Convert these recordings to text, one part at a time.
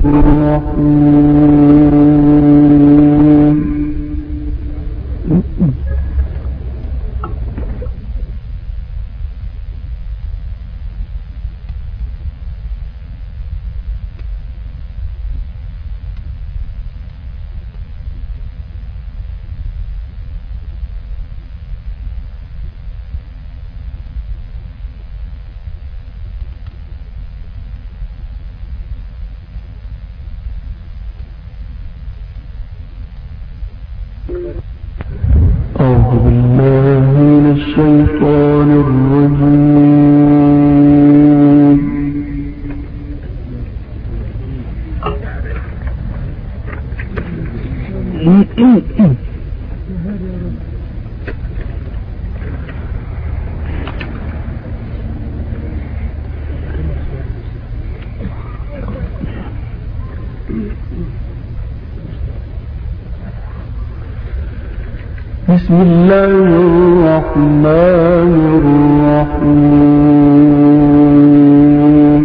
أعوذ بالله من الشيطان الرجيم. بسم الله الرحمن الرحيم.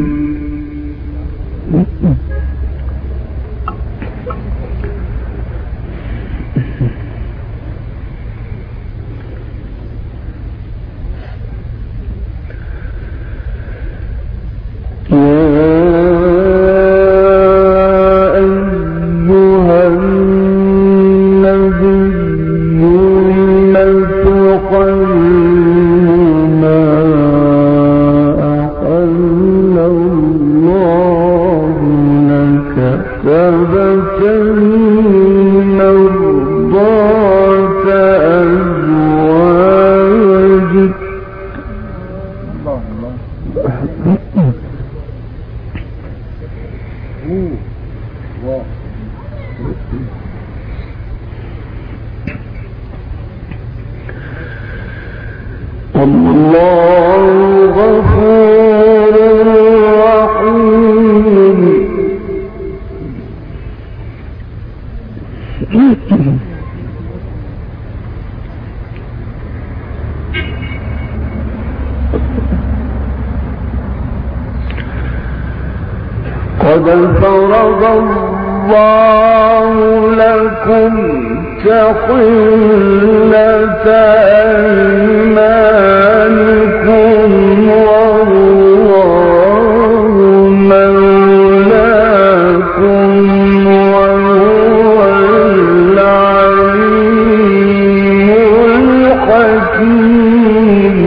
قد فرض الله لكم تحلة أيمانكم والله مولاكم وهو العليم الحكيم.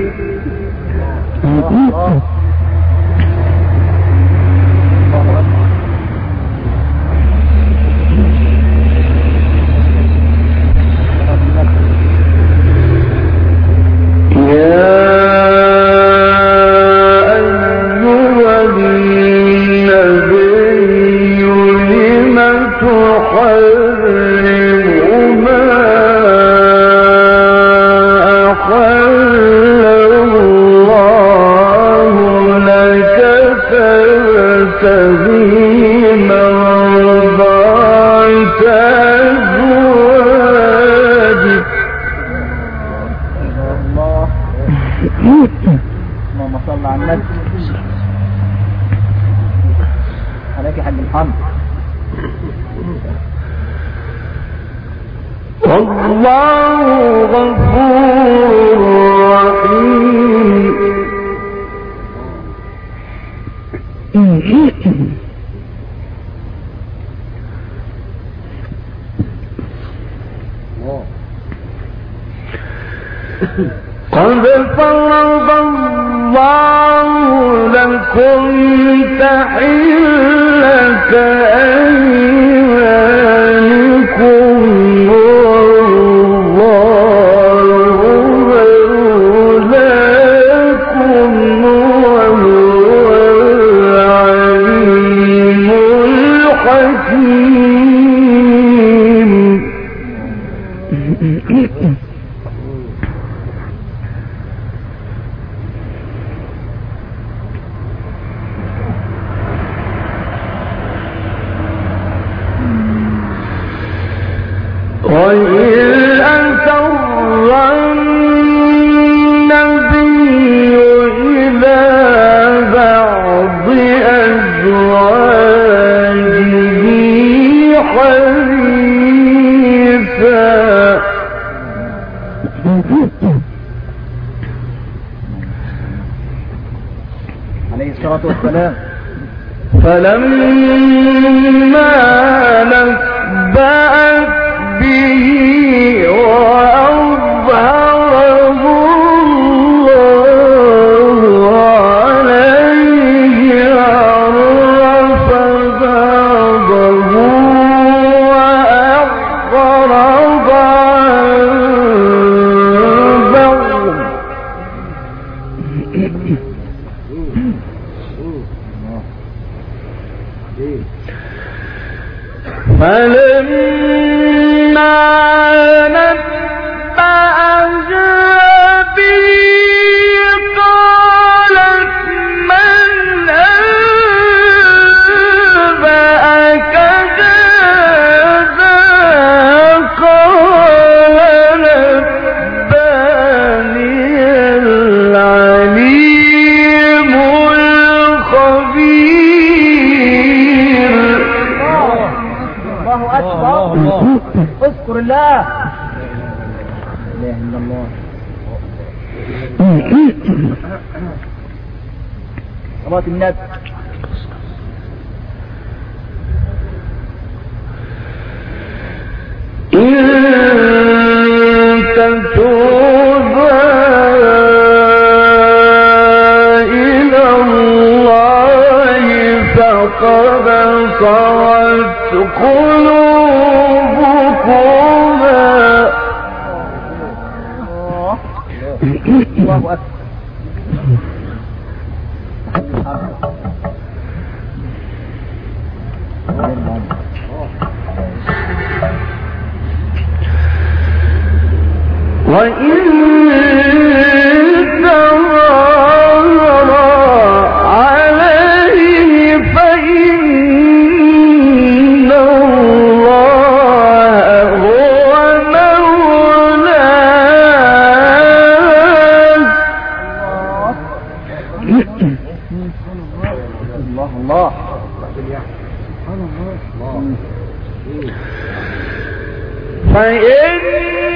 اللهم صل على النبي عليك يا حاج محمد. والله غفور رحيم. قد فرض الله لكم تحلة أيمانكم والله مولاكم وهو العليم الحكيم. وإذ أسر النبي إلى بعض أزواجه حديثا عليه الصلاة والسلام. فلما نبأت به وأظهره الله عليه عرف بعضه وأعرض عن بعض. فلما نبأها به قالت من أنبأك هذا قال نبأني العليم الخبير. الله أكبر. اذكر الله. لا إله إلا الله. صلاة النبي. إن تتوبا إلى الله فقد صغت قلوبكما. الله أكبر. وإن تظاهر عليه فإن الله هو مولاه. الله الله. فإن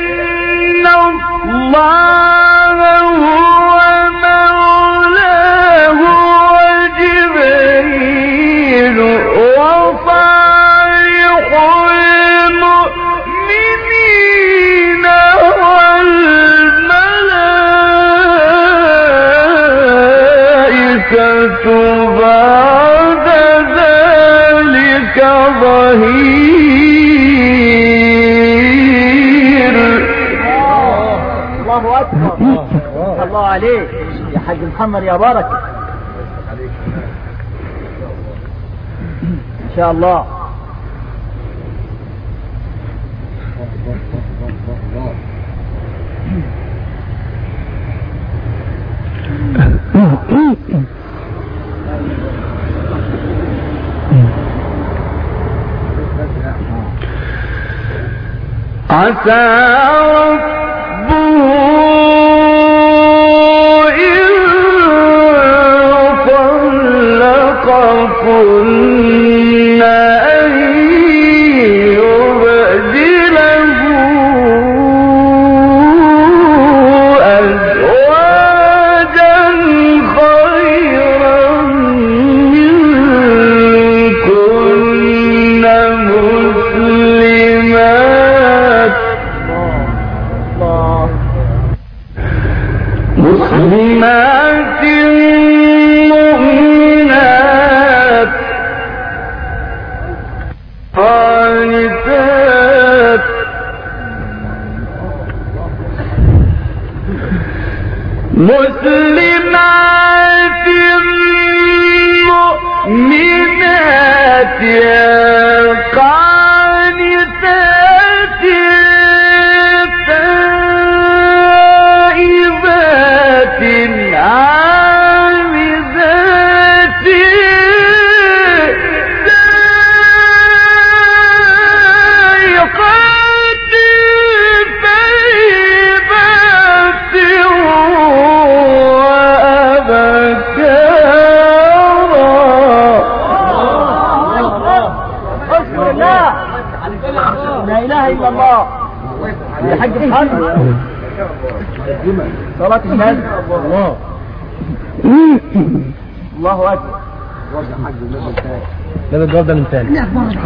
الله هو مولاه وجبريل وصالح المؤمنين والملائكة بعد ذلك ظهير. الله أكبر. الله عليك يا حاج محمد يا بركة. إن شاء الله. عسى ربه إن طلقكن أن يبدله أزواجا خيرا منكن مسلمات مؤمنات قانتات مسلمات مؤمنات قانتات تائبات عابدات سائقات ثيبات وأبكارا. اذكر الله لا اله الا الله. يا حاج محمد صلاة النبي. الله الله اكبر. لازم الجواب ده من تاني. الى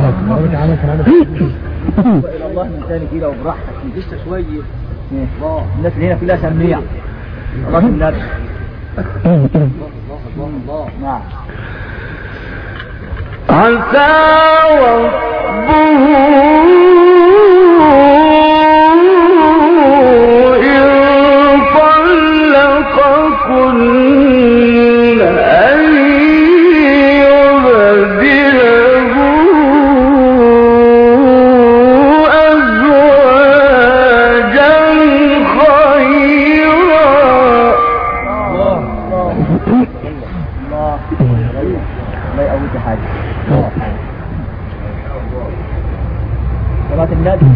الله من تاني كده وبراحتك لسه شويه. الناس اللي هنا كلها سميع. صلاة النبي. الله نعم. عسى ربه إن طلقكن أن يبدله أزواجا خيرا. الله لا يقوي حاجه. صلاة النبي.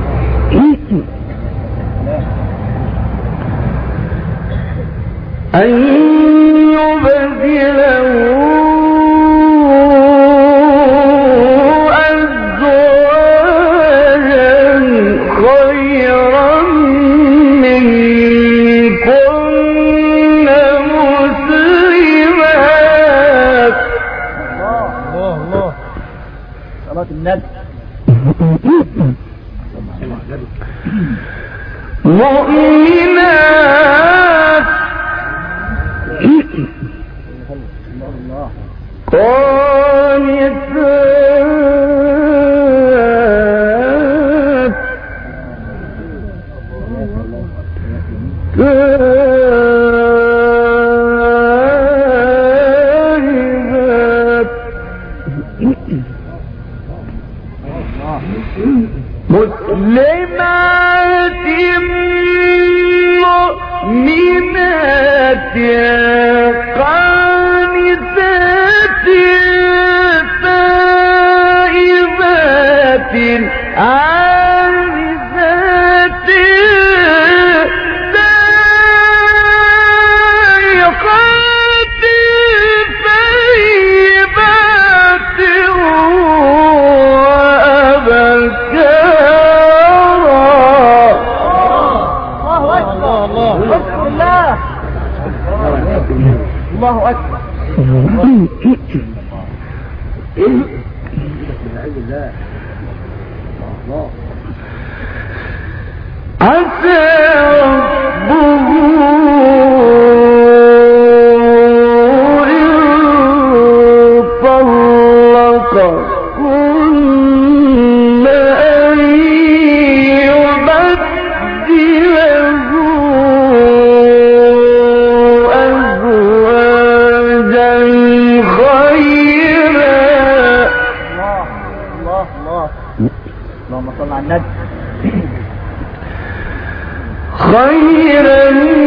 أن يبدله أزواجا خيرا منكن مسلمات. الله صلاة النبي. مؤمنات قانتات تائبات مسلمات مؤمنات قانتات تائبات عابدات سائحات ثيبات الله اكبر. عسى ربه إن طلقكن أن يبدله أزواجا خيرا. الله اللهم صل على النبي. خيرا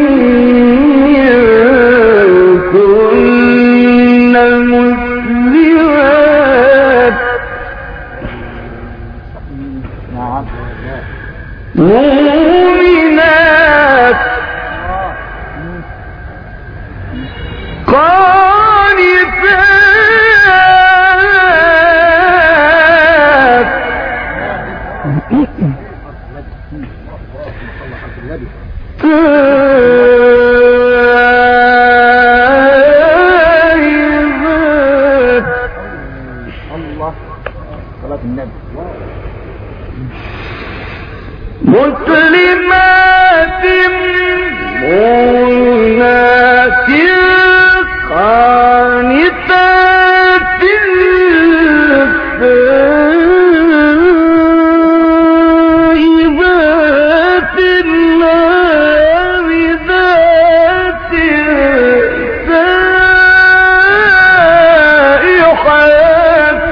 منكن مسلمات نعم. مؤمنات قانتات تائبات. الله صلاة النبي. مسلمات مؤمنات قانتات تائبات عابدات سائحات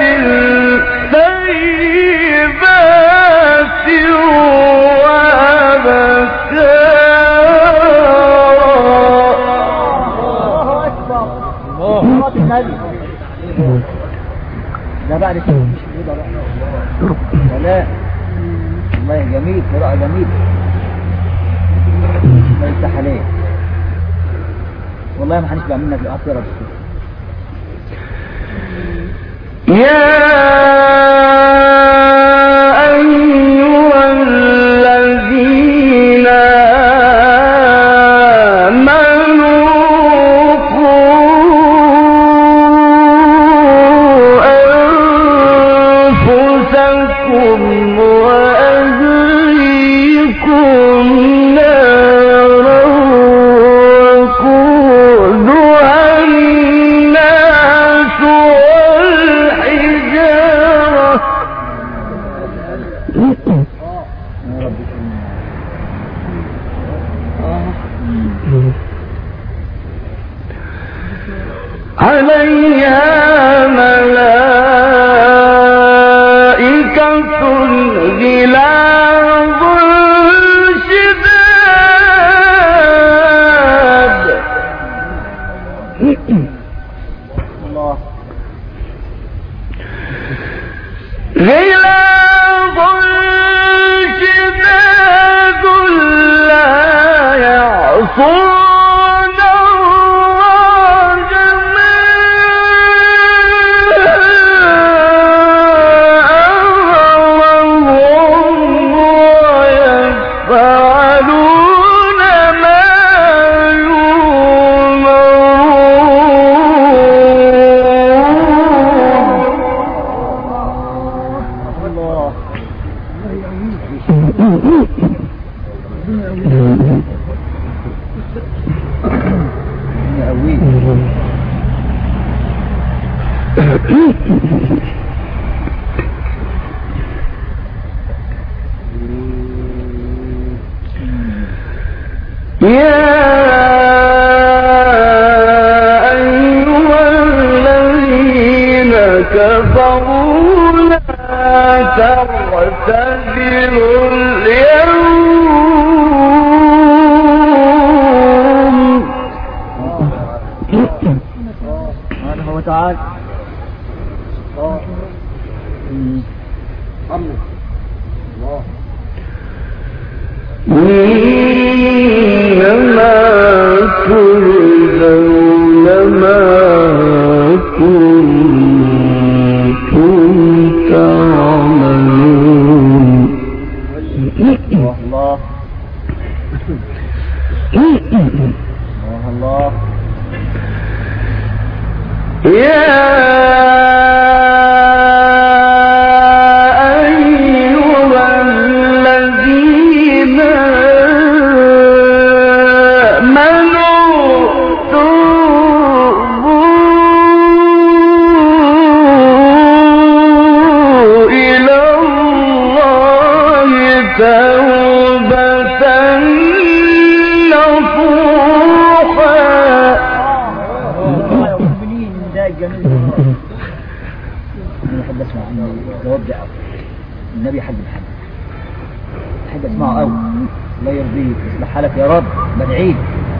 ثيبات ده بعد كده لا والله جميل. قراءة جميل. الله يفتح عليك. والله ما هنشبع منك الأطيرة يا وأهليكم نارا وقودها الناس والحجارة عليها ملائكة غلاظ شداد الله غلاظ شداد لا يعصون الله ما أمرهم ويفعلون ما يا أيها الذين كفروا لا تعتذروا اليوم سبحانه وتعالى. إنما تجزون ما كنتم تعملون. الله الله يا أيها الذين آمنوا توبوا إلى الله توبة نصوحا. المؤمنين من ذا الجميل. أنا أحب أسمع عنه جواب ده أوي. النبي حج محمد أحب أسمعه أوي. الله يرضيك يصلح حالك يا رب بدعيك.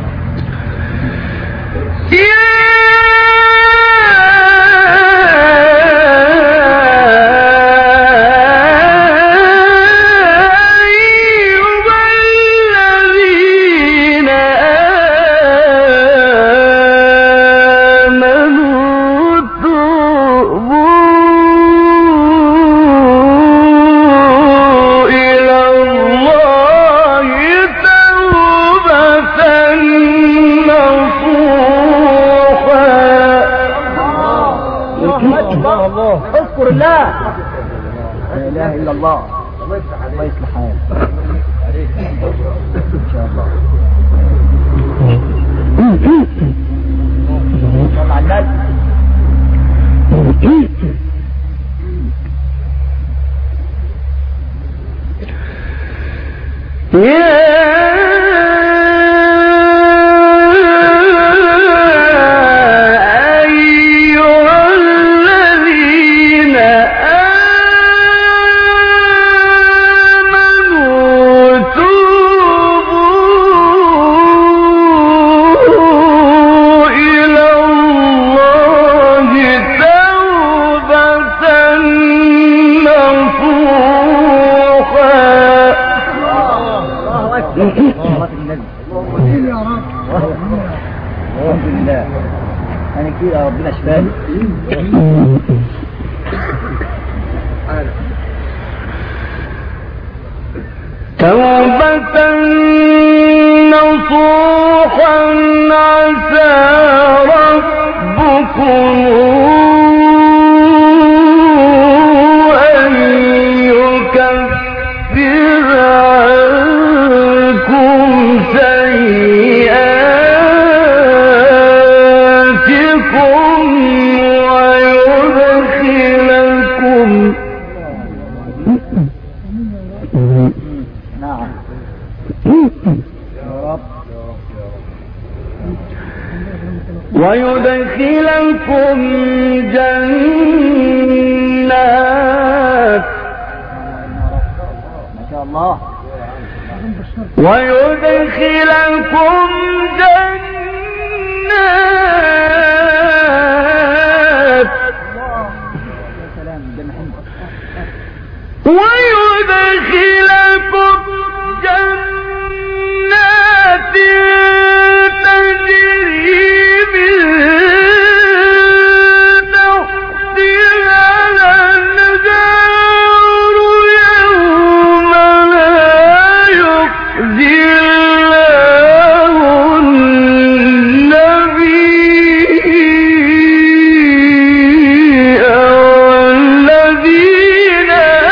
الله اذكر الله لا اله الا الله. الله يصلح حالك ان شاء الله. صل على الحمد لله. أنا كده ربنا شفاني. توبة نصوحا عسى ربكم أن ويدخلكم جنات ما شاء الله. ويدخلكم جنات ويدخلكم جنات تجري من تحتها الأنهار يوم لا يخزي الله النبي والذين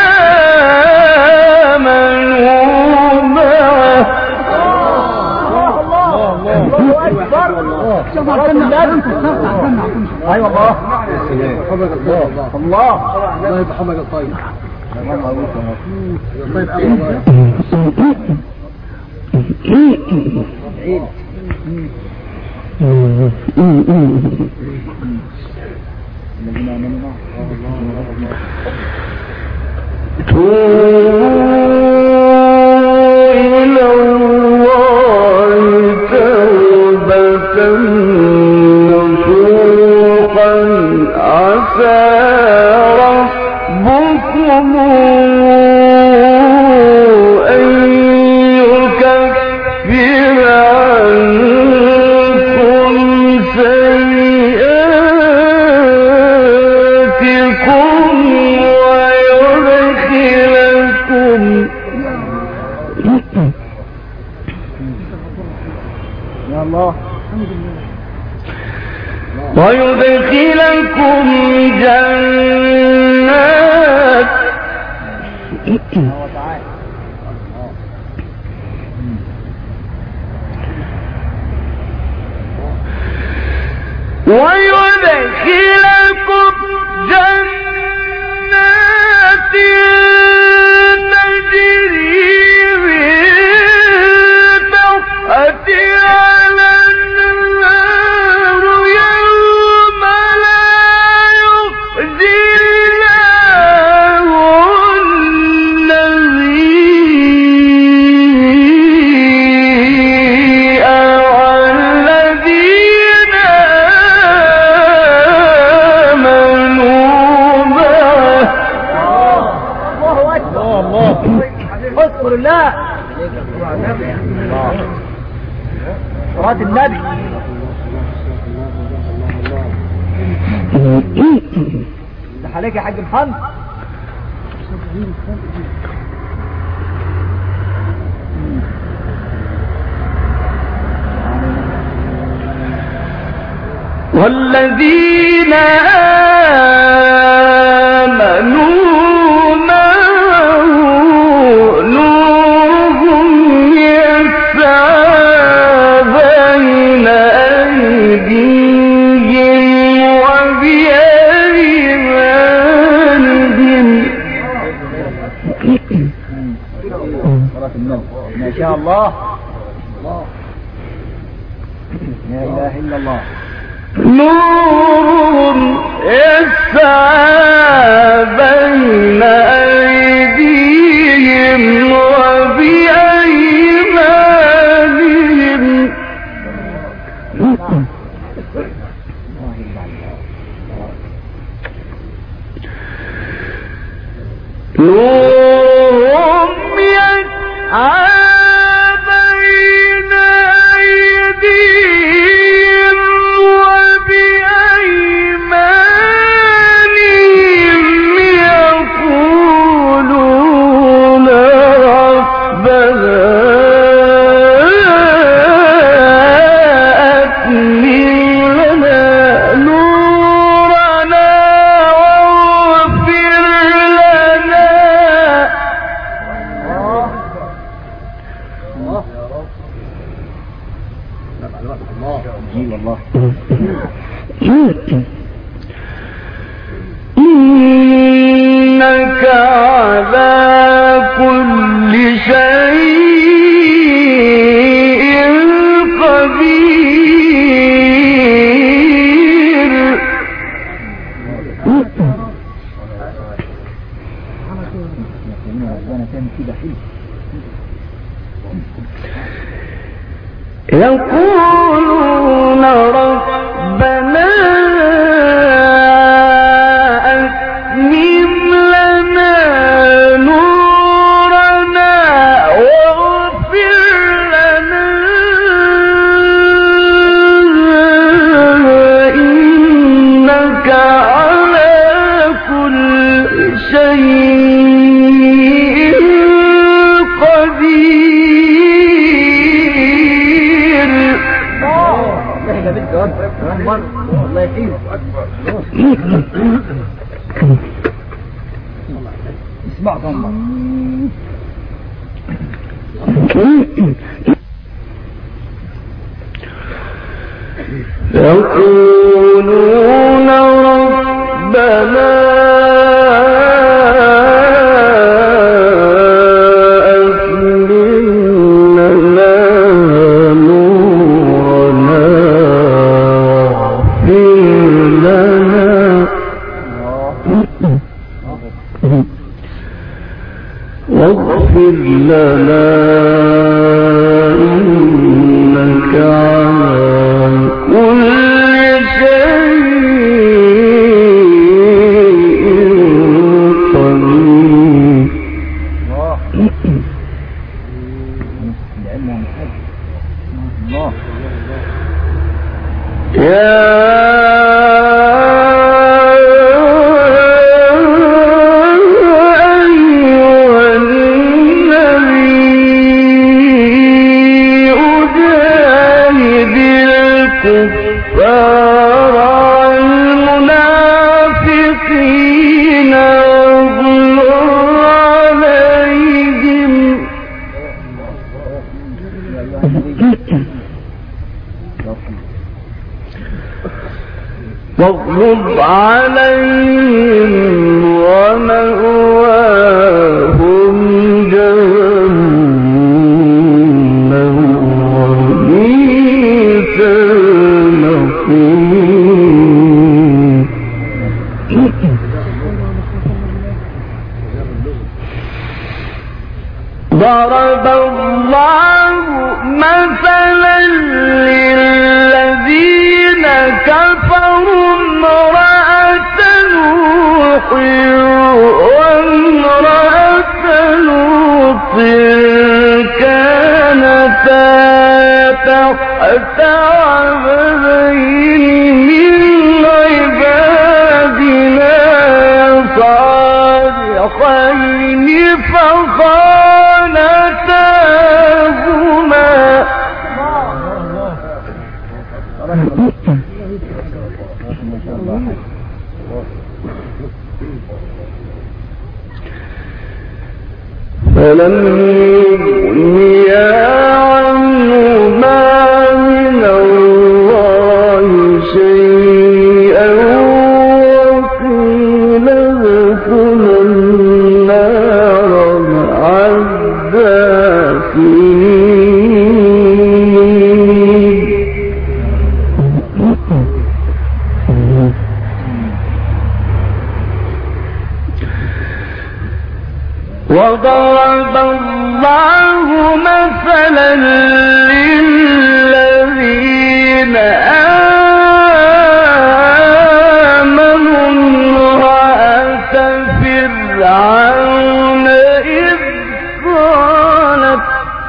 آمنوا معه. ايوه الله. الله الله يبقى حمد الطيب. إلى الله توبة نصوحا عسى ربكم أن يكفر عنكم سيئاتكم ويدخلكم يا الله. ويدخلكم جنات ويدخلكم جنات تجري من تحتها الأنهار يوم لا يخزي الله النبي والذين آمنوا معه. الله اكبر. اذكر الله. صلاة النبي. ده عليك يا حاج محمد. والذين آمنوا معه نورهم يسعى بين أيديهم وبأيمانهم. صلاة النبي. ما شاء الله. لا اله الا الله. نورهم يسعى بين أيديهم وبأيمانهم. نورهم يسعى بين أيديهم وبأيمانهم يقولون ربنا أتمم لنا نورنا واغفر لنا ربنا كان كده حلو. يقولون ربنا أتمم لنا نورنا واغفر لنا إنك على كل شيء قدير. احنا بنت مرة الله يحييك. اسمع ضمك. يقولون ربنا أتمم لنا نورنا واغفر لنا إنك على كل شيء قدير. واغلب عليهم ومأواهم جهنم وبئس المصير. ضرب الله مثلا للذين كفروا امرأة نوح وامرأة لوط كانتا تحت عبدين من عبادنا صالحين فخانتاهما فلم يغنيا عنهما من الله شيئا وقيل ادخلا النار مع الداخلين. وضرب الله مثلا للذين آمنوا امرأة فرعون إذ قالت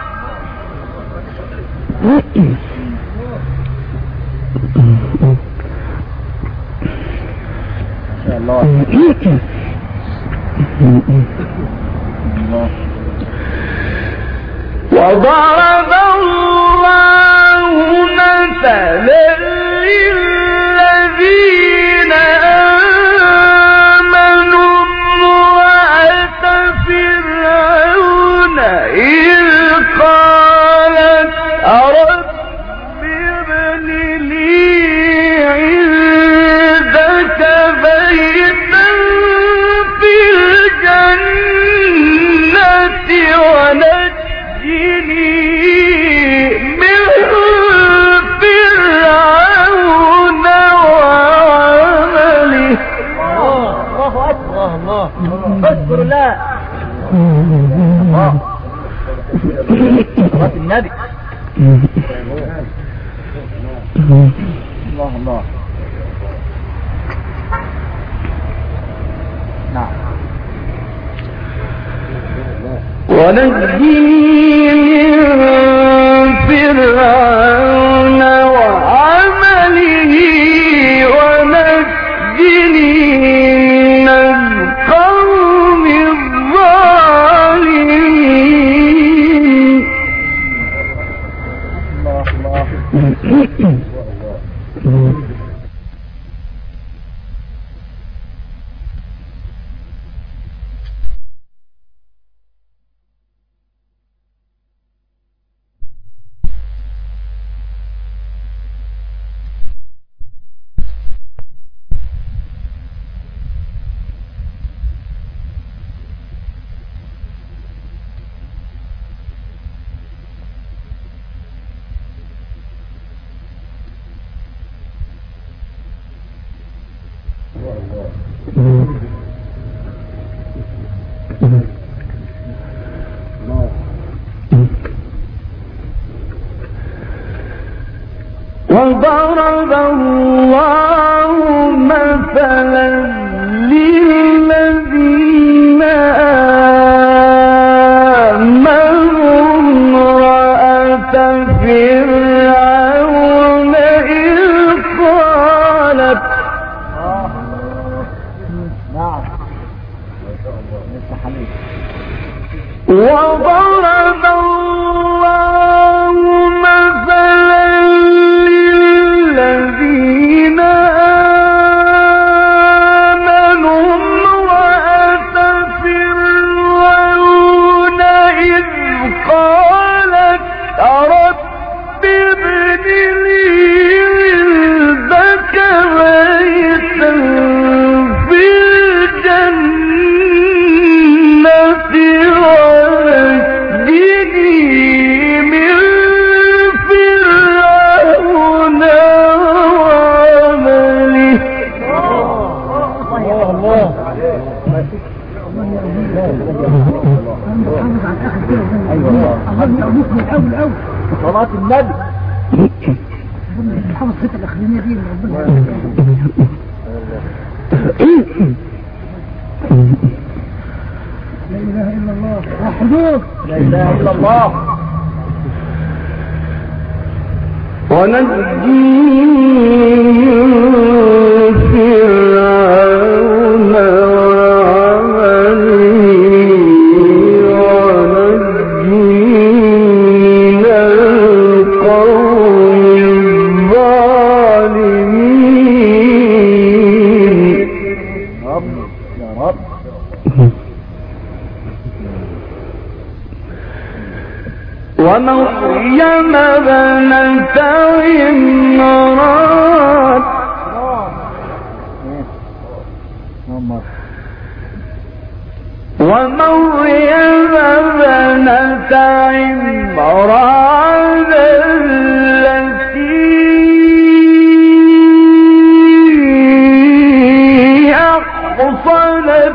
وضرب الله مثلا للذين آمنوا امرأة فرعون إذ قالت رب ابن لي عندك بيتا في الجنة ونجني من فرعون وعمله. الله أكبر. الله اذكر الله صلاة النبي. الله الله. نعم. ونجني من فرعون وعمله ونجني من القوم الظالمين. الله الله. وضرب الله مثلا للذين آمنوا امرأة فرعون إذ قالت نعم. وضرب الله مثلا للذين آمنوا امرأة فرعون إذ قالت رب ابن لي عندك بيتا في الجنة ونجني من فرعون وعمله. صلاة النبي. حافظ الحته الاخرانيه دي اللي ربنا لا اله الا الله. حضور لا اله الا الله. ونجني من فرعون وعمله ونجني من القوم الظالمين. رب يا رب. ومريم بنت عمران ومريم بنت عمران التي أحصنت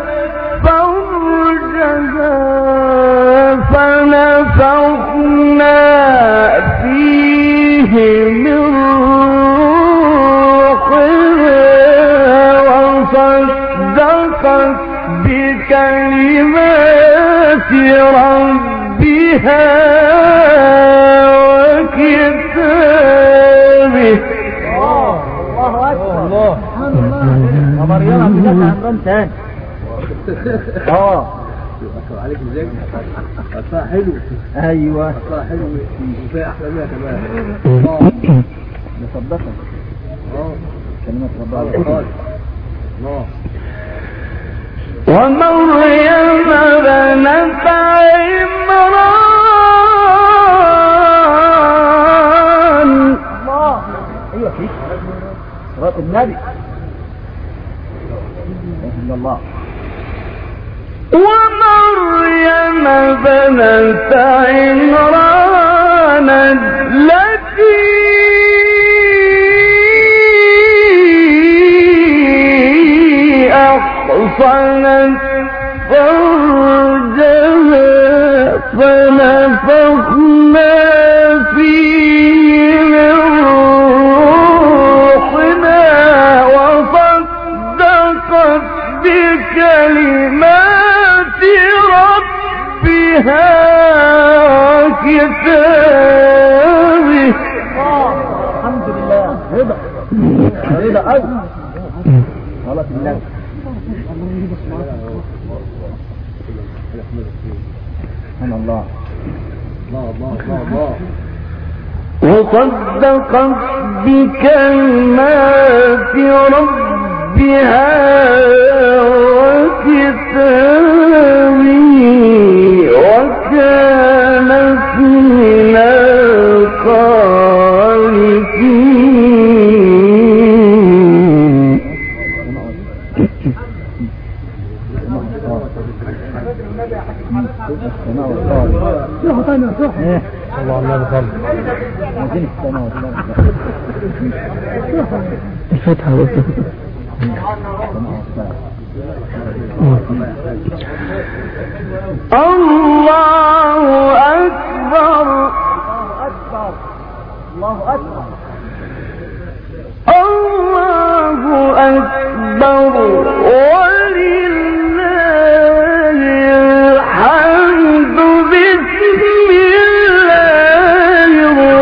فرجها فنفخنا فيه من روحنا وصدقت بكلمات ربها وكتابه. الله اكبر. الله. ومريم بنت عمران تاني. عليك ازاي؟ قطاع حلو. ايوه قطاع حلو وفيها احلى منها كمان. مصدقة كلمات ربنا. الله. ومريم بنت عمران. الله. ايوه فيك صلاة النبي. الا الله. ومريم بنت عمران التي أحصنت فرجها فنفخنا فيه من روحنا وصدقت بكلمات ربها وكتابه. الحمد لله. رضا رضا أيضا غلط الله. سبحان الله. وصدقت بكلمات ربها وكتابه وكانت من القانتين. روح طيب روح. الله الله بخير. عايزين السماء الفتحة الله أكبر. الله أكبر. الله أكبر ولله الحمد. بسم الله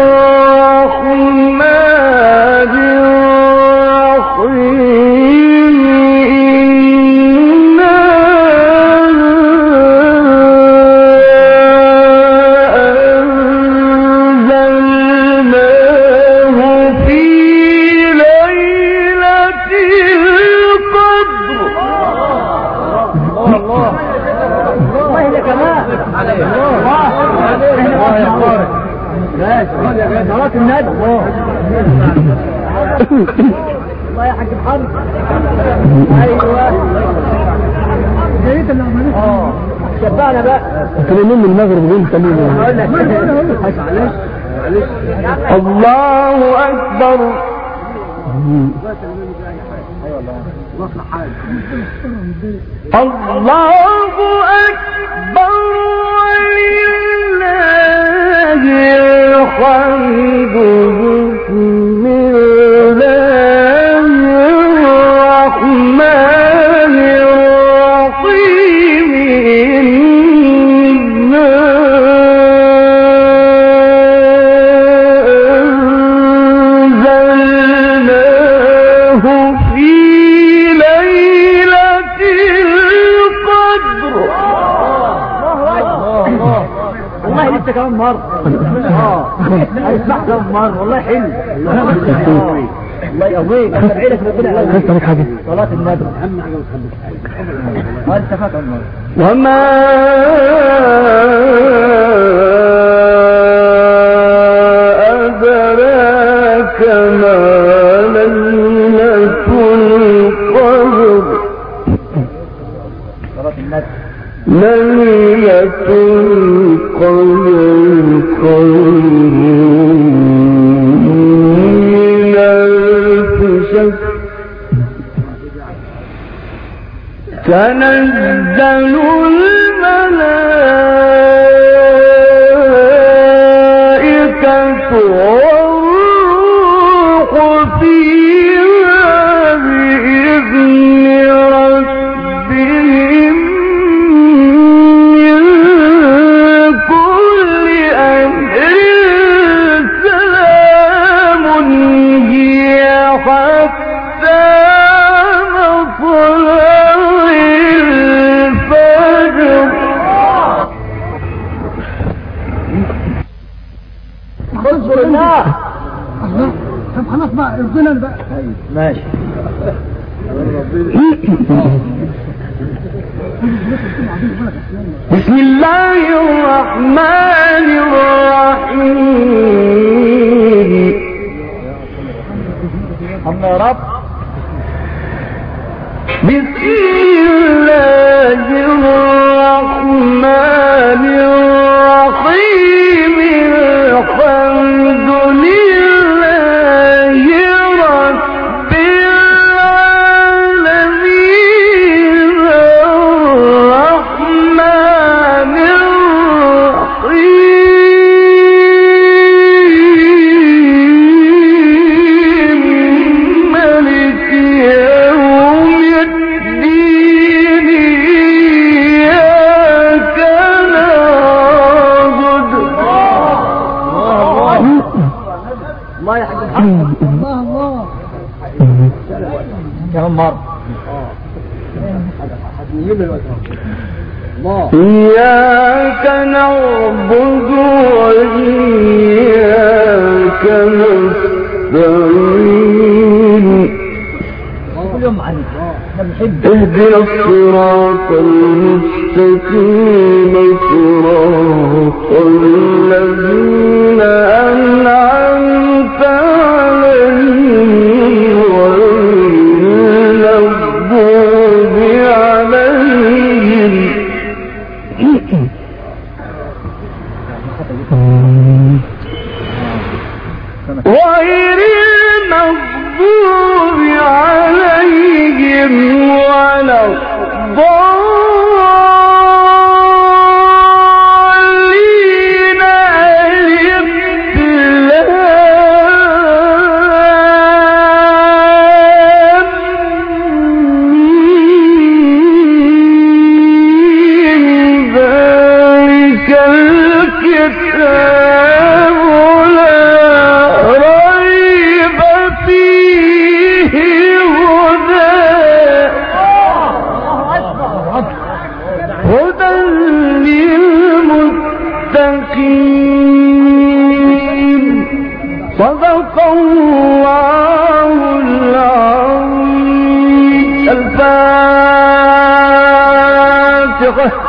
الرحمن الرحيم. إنا أنزلناه في ليلة القدر. الله يا جماعة. الله يا طارق. ماشي صلاة النبي. الله يا حاج محمد. ايوه جيت اللي عملوه. شبعنا بقى. كلمين من المغرب وين تمين. اقول لك الله أكبر. الله أكبر ولله الحمد. بسم الله الرحمن الرحيم. إنا أنزلناه في ليلة القدر. والله لسه كمان مرة. هيسمع كمان مرة. والله حلو. الله يقويك. انا بدعي لك ربنا يقويك. صلاة النبي اهم حاجة. ما انت فاكر مرة. وما أدراك ما ليلة القدر. صلاة النبي. ليلة القدر خير من ألف شهر. تنزل الملائكة والروح فيها بإذن ربهم من كل أمر. سلام هي حتى مطلع الفجر. اذكر الله. الله. طب خلاص بقى ارضنا بقى. ماشي. بسم الله الرحمن الرحيم. الله يا رب. بسم الله الرحمن الرحيم. الحمد لله رب العالمين. الرحمن الرحيم. كم مرة؟ هتنيم الوقت الله. إياك نعبد وإياك نستعين كل يوم معانا احنا بنحب. اهدنا الصراط المستقيم صراط الذين أنعمت عليهم غير المغضوب عليهم غير المغضوب عليهم ولا الضالين ذلك الكتاب لا ريب فيه هدى للمتقين صدق الله العظيم. الفاتحة.